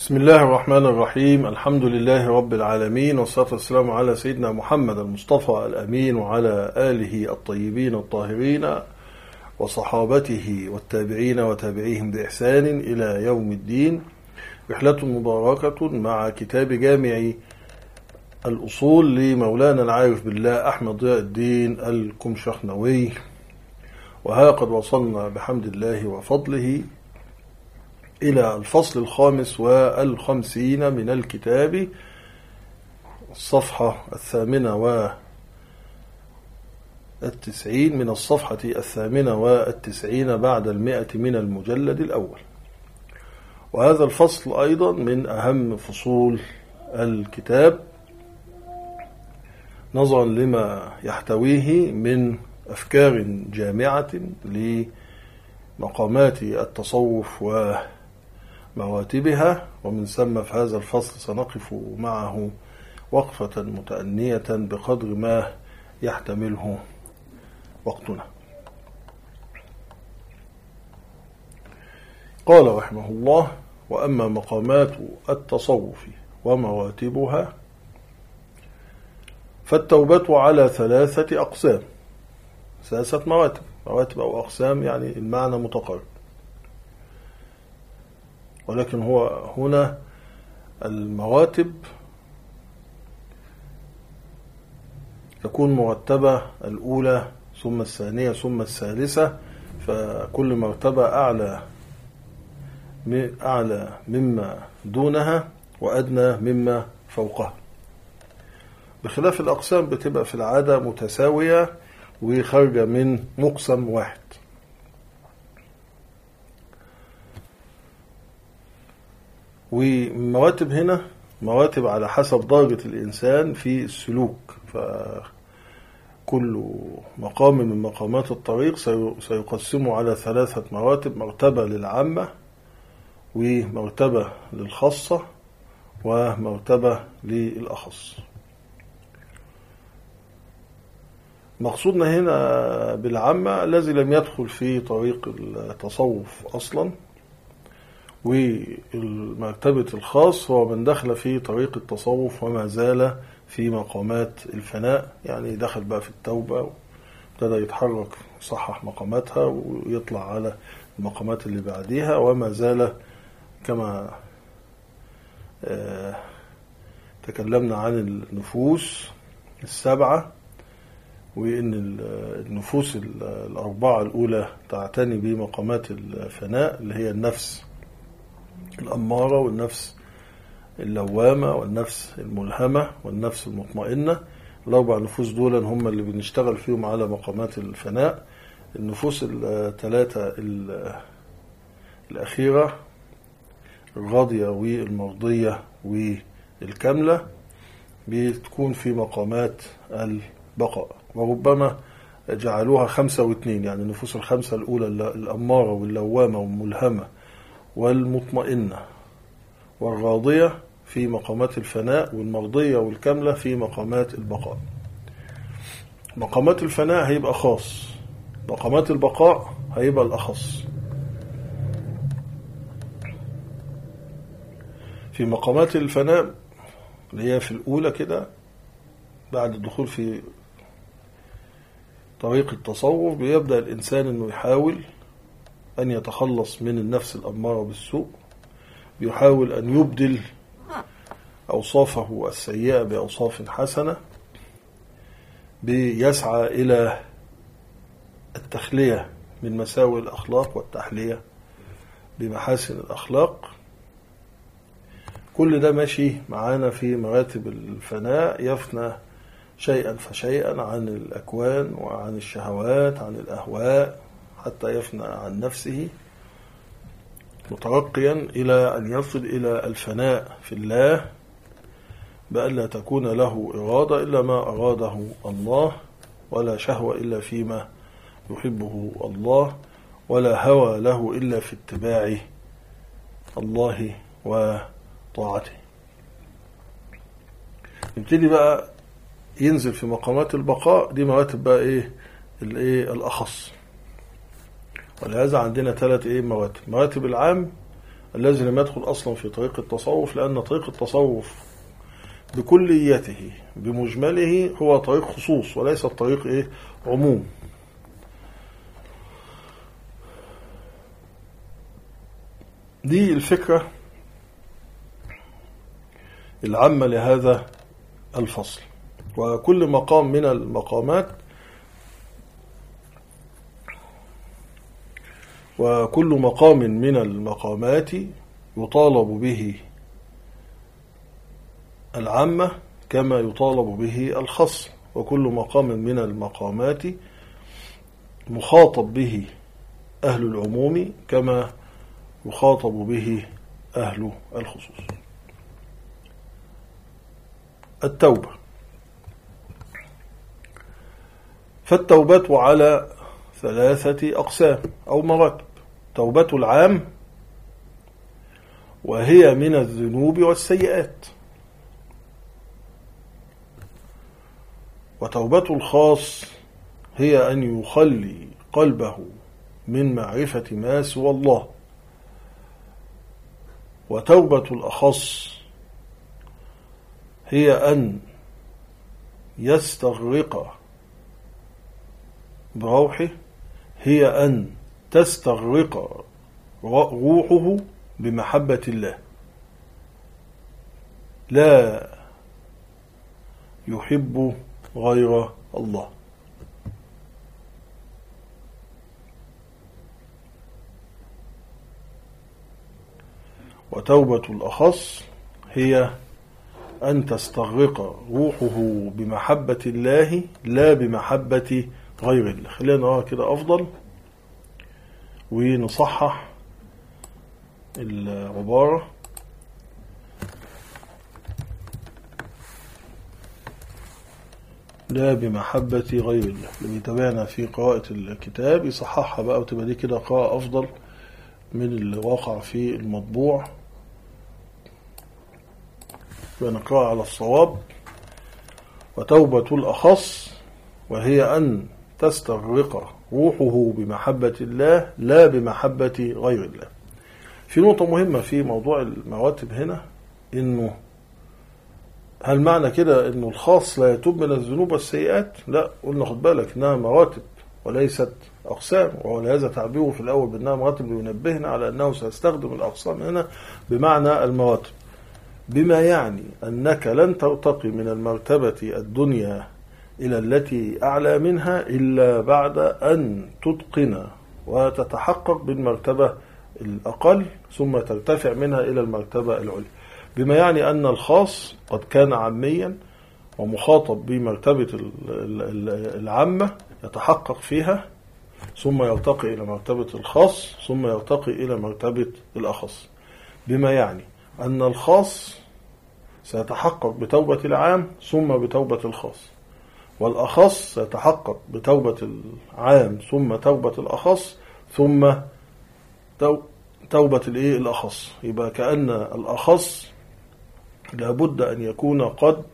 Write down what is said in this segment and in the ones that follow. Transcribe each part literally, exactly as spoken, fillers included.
بسم الله الرحمن الرحيم. الحمد لله رب العالمين، والصلاة والسلام على سيدنا محمد المصطفى الأمين وعلى آله الطيبين الطاهرين وصحابته والتابعين وتابعيهم بإحسان إلى يوم الدين. رحلة مباركة مع كتاب جامع الأصول لمولانا العارف بالله أحمد ضياء الدين الكمشخنوي، وها قد وصلنا بحمد الله وفضله إلى الفصل الخامس والخمسين من الكتاب، الصفحة الثامنة والتسعين من الصفحة الثامنة والتسعين بعد المئة من المجلد الأول. وهذا الفصل أيضا من أهم فصول الكتاب نظرا لما يحتويه من أفكار جامعة لمقامات التصوف و مراتبها، ومن ثم في هذا الفصل سنقف معه وقفة متأنية بقدر ما يحتمله وقتنا. قال رحمه الله: وأما مقامات التصوف ومراتبها فالتوبة على ثلاثة أقسام، ثلاثة مراتب، مراتب أو أقسام يعني المعنى متقارب، ولكن هو هنا المراتب تكون مرتبة الأولى ثم الثانية ثم الثالثة، فكل مرتبة أعلى أعلى مما دونها وأدنى مما فوقها، بخلاف الأقسام بتبقى في العادة متساوية وخارجة من مقسم واحد. ومراتب هنا مراتب على حسب درجة الإنسان في السلوك، فكل مقام من مقامات الطريق سيقسم على ثلاثة مراتب: مرتبة للعامة، ومرتبة للخاصة، ومرتبة للأخص. مقصودنا هنا بالعامة الذي لم يدخل في طريق التصوف أصلا، والمرتبة الخاص هو من دخل في طريق التصوف وما زال في مقامات الفناء، يعني دخل بقى في التوبة وابتدى يتحرك صحح مقاماتها ويطلع على المقامات اللي بعديها، وما زال كما تكلمنا عن النفوس السبعة، وإن النفوس الأربعة الأولى تعتني بمقامات الفناء اللي هي النفس الأمارة والنفس اللوامة والنفس الملهمة والنفس المطمئنة. الأربع نفوس دول هم اللي بنشتغل فيهم على مقامات الفناء. النفوس الثلاثة الأخيرة الراضية والمرضية والكاملة بتكون في مقامات البقاء، وربما جعلوها خمسة واثنين، يعني النفوس الخمسة الأولى الأمارة واللوامة والملهمة والمطمئنة والراضية في مقامات الفناء، والمرضية والكاملة في مقامات البقاء. مقامات الفناء هيبقى خاص، مقامات البقاء هيبقى الأخص. في مقامات الفناء اللي هي في الأولى كده بعد الدخول في طريق التصوف بيبدأ الإنسان أنه يحاول أن يتخلص من النفس الأمارة بالسوء، يحاول أن يبدل أوصافه السيئة بأوصاف حسنة، بيسعى إلى التخلية من مساوئ الأخلاق والتحلية بمحاسن الأخلاق. كل ده ماشي معانا في مراتب الفناء، يفنى شيئا فشيئا عن الأكوان وعن الشهوات عن الأهواء حتى يفنى عن نفسه، مترقيا إلى أن يصل إلى الفناء في الله، بأن لا تكون له إرادة إلا ما أراده الله، ولا شهوة إلا فيما يحبه الله، ولا هوى له إلا في اتباع الله وطاعته. نبتدي بقى ينزل في مقامات البقاء، دي مراتب بقى إيه الإيه الأخص. ولهذا عندنا ثلاث إيه مراتب: مراتب العام الذي لم يدخل أصلا في طريق التصوف، لأن طريق التصوف بكليته بمجمله هو طريق خصوص وليس الطريق إيه عموم. دي الفكرة العامة لهذا الفصل. وكل مقام من المقامات وكل مقام من المقامات يطالب به العامة كما يطالب به الخاص، وكل مقام من المقامات مخاطب به أهل العموم كما يخاطب به أهل الخصوص. التوبة. فالتوبة على ثلاثة أقسام أو مراتب. توبة العام وهي من الذنوب والسيئات، وتوبة الخاص هي أن يخلي قلبه من معرفة ما سوى الله، وتوبة الأخص هي أن يستغرق بروحه، هي أن تستغرق روحه بمحبة الله، لا يحب غير الله. وتوبة الأخص هي أن تستغرق روحه بمحبة الله لا بمحبة غير الله. خلينا نرى كده أفضل ونصحح العبارة. لا بمحبة غير الله، اللي بيتابعنا في قراءة الكتاب يصححها بقى وتبقى دي كده قراءة أفضل من اللي واقع في المطبوع، ونقرأ على الصواب. وتوبة الأخص وهي أن تستغرق روحه بمحبة الله لا بمحبة غير الله. في نقطة مهمة في موضوع المراتب هنا، إنه هل معنى كده إنه الخاص لا يتوب من الذنوب والسيئات؟ لا، قلنا خد بالك إنها مراتب وليست أقسام، ولهذا تعبيره في الأول بأنها مراتب لينبهنا على أنه سيستخدم الأقسام هنا بمعنى المراتب، بما يعني أنك لن ترتقي من المرتبة الدنيا إلى التي أعلى منها إلا بعد أن تتقن وتتحقق بالمرتبة الأقل ثم ترتفع منها إلى المرتبة العليا، بما يعني أن الخاص قد كان عاميا ومخاطب بمرتبة العامة يتحقق فيها ثم يرتقي إلى مرتبة الخاص ثم يرتقي إلى مرتبة الأخص، بما يعني أن الخاص سيتحقق بتوبة العام ثم بتوبة الخاص، والأخص سيتحقق بتوبة العام ثم توبة الأخص ثم توبة الإيه الأخص. يبقى كأن الأخص لابد أن يكون قد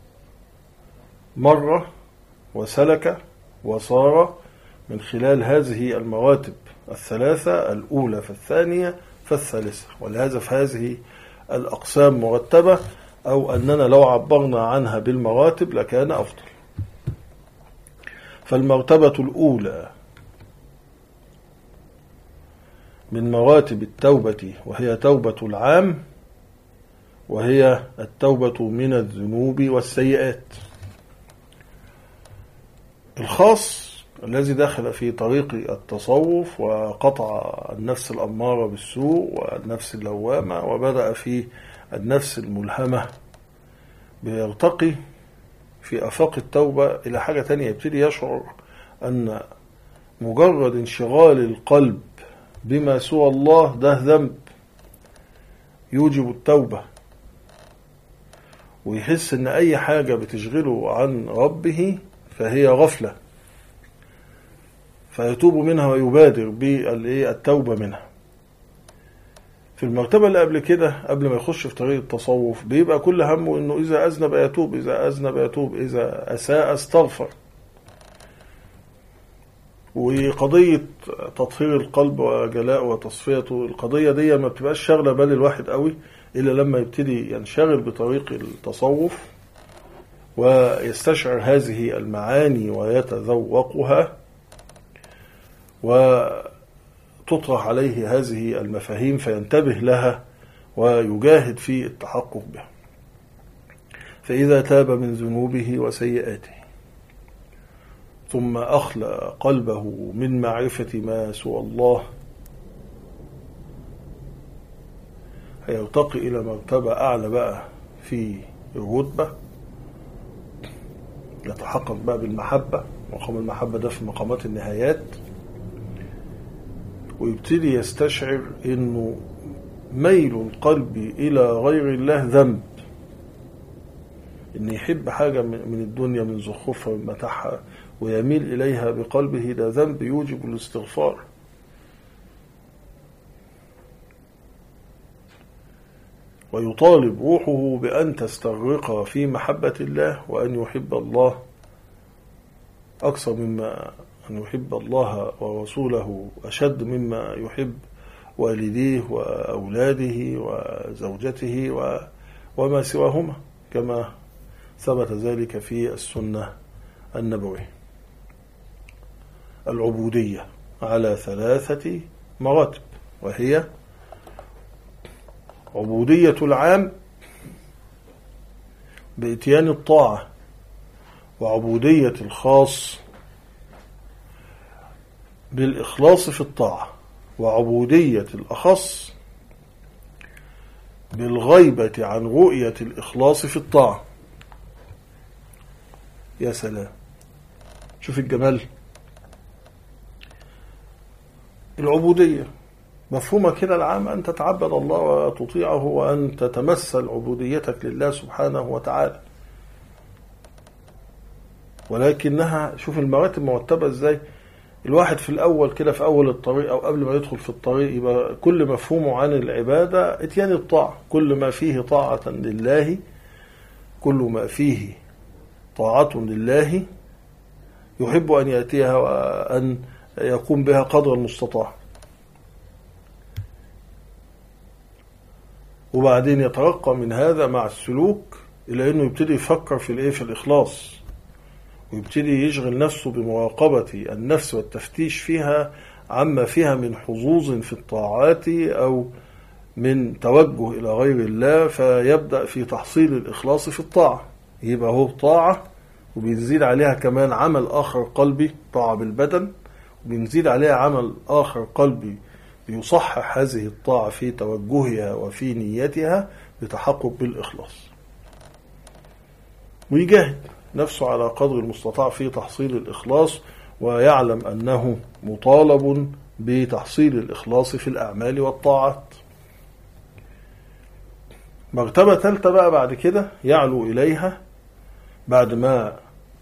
مر وسلك وصار من خلال هذه المراتب الثلاثة، الأولى فالثانية فالثالثة، ولهذا في هذه الأقسام مرتبة، أو أننا لو عبرنا عنها بالمراتب لكان أفضل. فالمرتبة الأولى من مراتب التوبة وهي توبة العام، وهي التوبة من الذنوب والسيئات. الخاص الذي دخل في طريق التصوف وقطع النفس الأمارة بالسوء والنفس اللوامة وبدأ في النفس الملهمة، بيرتقي في أفاق التوبة إلى حاجة تانية، يبتدي يشعر أن مجرد انشغال القلب بما سوى الله ده ذنب يوجب التوبة، ويحس أن أي حاجة بتشغله عن ربه فهي غفلة، فيتوب منها ويبادر بالتوبة منها. في المرتبة اللي قبل كده قبل ما يخش في طريق التصوف بيبقى كل همه أنه إذا أذنب يتوب، إذا أذنب يتوب، إذا أساء استغفر، وقضية تطهير القلب وجلاء وتصفيته، القضية دي ما بتبقاش شغلة بال الواحد قوي إلا لما يبتدي ينشغل بطريق التصوف ويستشعر هذه المعاني ويتذوقها، وتطرح عليه هذه المفاهيم فينتبه لها ويجاهد في التحقق بها. فإذا تاب من ذنوبه وسيئاته ثم أخلى قلبه من معرفة ما سوى الله هيرتقي إلى مرتبة أعلى بقى في الرتبة، يتحقق بقى بالمحبة. مقام المحبة ده في مقامات النهايات، ويبتدي يستشعر إنه ميل القلب إلى غير الله ذنب، إن يحب حاجة من الدنيا من زخرفها ومن متاعها ويميل إليها بقلبه، ده ذنب يوجب الاستغفار. ويطالب روحه بأن تستغرق في محبة الله وأن يحب الله أكثر مما أن يحب الله ورسوله، أشد مما يحب والديه وأولاده وزوجته وما سواهما، كما ثبت ذلك في السنة النبوية. العبودية على ثلاثة مراتب، وهي عبودية العام بإتيان الطاعة، وعبودية الخاص بالإخلاص في الطاعة، وعبودية الأخص بالغيبة عن رؤية الإخلاص في الطاعة. يا سلام، شوف الجمال. العبودية مفهومة كده العام أن تتعبد الله وتطيعه وأن تتمثل عبوديتك لله سبحانه وتعالى، ولكنها شوف المراتب مرتبة ازاي. الواحد في الأول كده في أول الطريق أو قبل ما يدخل في الطريق يبقى كل مفهومه عن العبادة اتيان الطاعة، كل ما فيه طاعة لله، كل ما فيه طاعة لله يحب أن يأتيها وأن يقوم بها قدر المستطاع. وبعدين يترقى من هذا مع السلوك إلى أنه يبتدي يفكر في الإيه، في الإخلاص، ويبتدي يشغل نفسه بمراقبة النفس والتفتيش فيها عما فيها من حظوظ في الطاعات أو من توجه إلى غير الله، فيبدأ في تحصيل الإخلاص في الطاعة. يبقى هو طاعة وبينزيد عليها كمان عمل آخر قلبي، طاعة بالبدن، وبينزيد عليها عمل آخر قلبي بيصحح هذه الطاعة في توجهها وفي نيتها بتحقق بالإخلاص، ويجاهد نفسه على قدر المستطاع في تحصيل الإخلاص، ويعلم أنه مطالب بتحصيل الإخلاص في الأعمال والطاعات. مرتبة ثالثة بقى بعد كده يعلو إليها بعد ما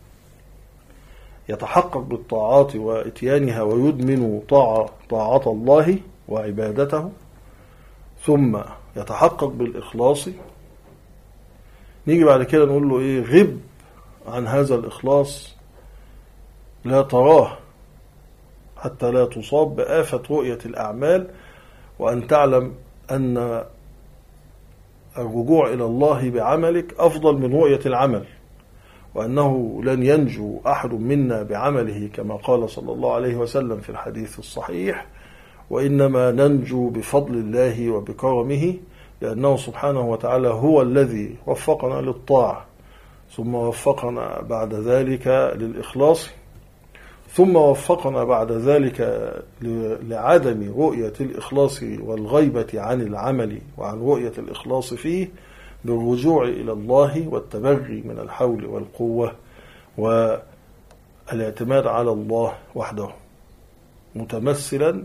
يتحقق بالطاعات وإتيانها ويدمن طاعة طاعة الله وعبادته، ثم يتحقق بالإخلاص. نيجي بعد كده نقول له إيه، غب عن هذا الإخلاص، لا تراه حتى لا تصاب بآفة رؤية الأعمال، وأن تعلم أن الرجوع إلى الله بعملك أفضل من رؤية العمل، وأنه لن ينجو أحد منا بعمله كما قال صلى الله عليه وسلم في الحديث الصحيح، وإنما ننجو بفضل الله وبكرمه، لأنه سبحانه وتعالى هو الذي وفقنا للطاعة، ثم وفقنا بعد ذلك للإخلاص، ثم وفقنا بعد ذلك لعدم رؤية الإخلاص والغيبة عن العمل وعن رؤية الإخلاص فيه بالرجوع إلى الله والتبري من الحول والقوة والاعتماد على الله وحده، متمثلا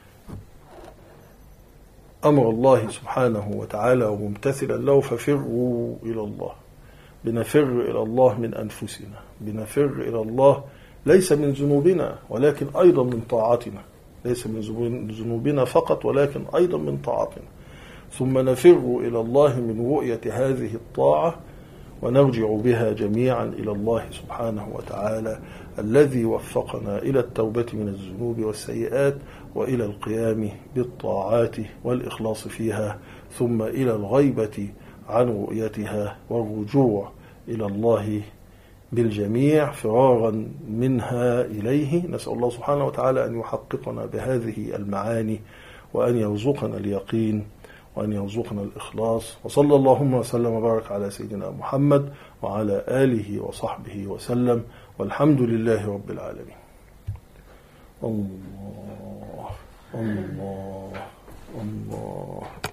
أمر الله سبحانه وتعالى وممتثلا له. ففروا إلى الله، بنفر إلى الله من أنفسنا، بنفر إلى الله ليس من ذنوبنا ولكن أيضا من طاعتنا، ليس من ذنوبنا فقط ولكن أيضا من طاعتنا. ثم نفر إلى الله من رؤية هذه الطاعة ونرجع بها جميعا إلى الله سبحانه وتعالى الذي وفقنا إلى التوبة من الذنوب والسيئات وإلى القيام بالطاعات والإخلاص فيها، ثم إلى الغيبة عن رؤيتها والرجوع إلى الله بالجميع فرارا منها إليه. نسأل الله سبحانه وتعالى أن يحققنا بهذه المعاني، وأن يرزقنا اليقين، وأن يرزقنا الإخلاص. وصلى اللهم وسلم وبارك على سيدنا محمد وعلى آله وصحبه وسلم، والحمد لله رب العالمين. الله الله الله.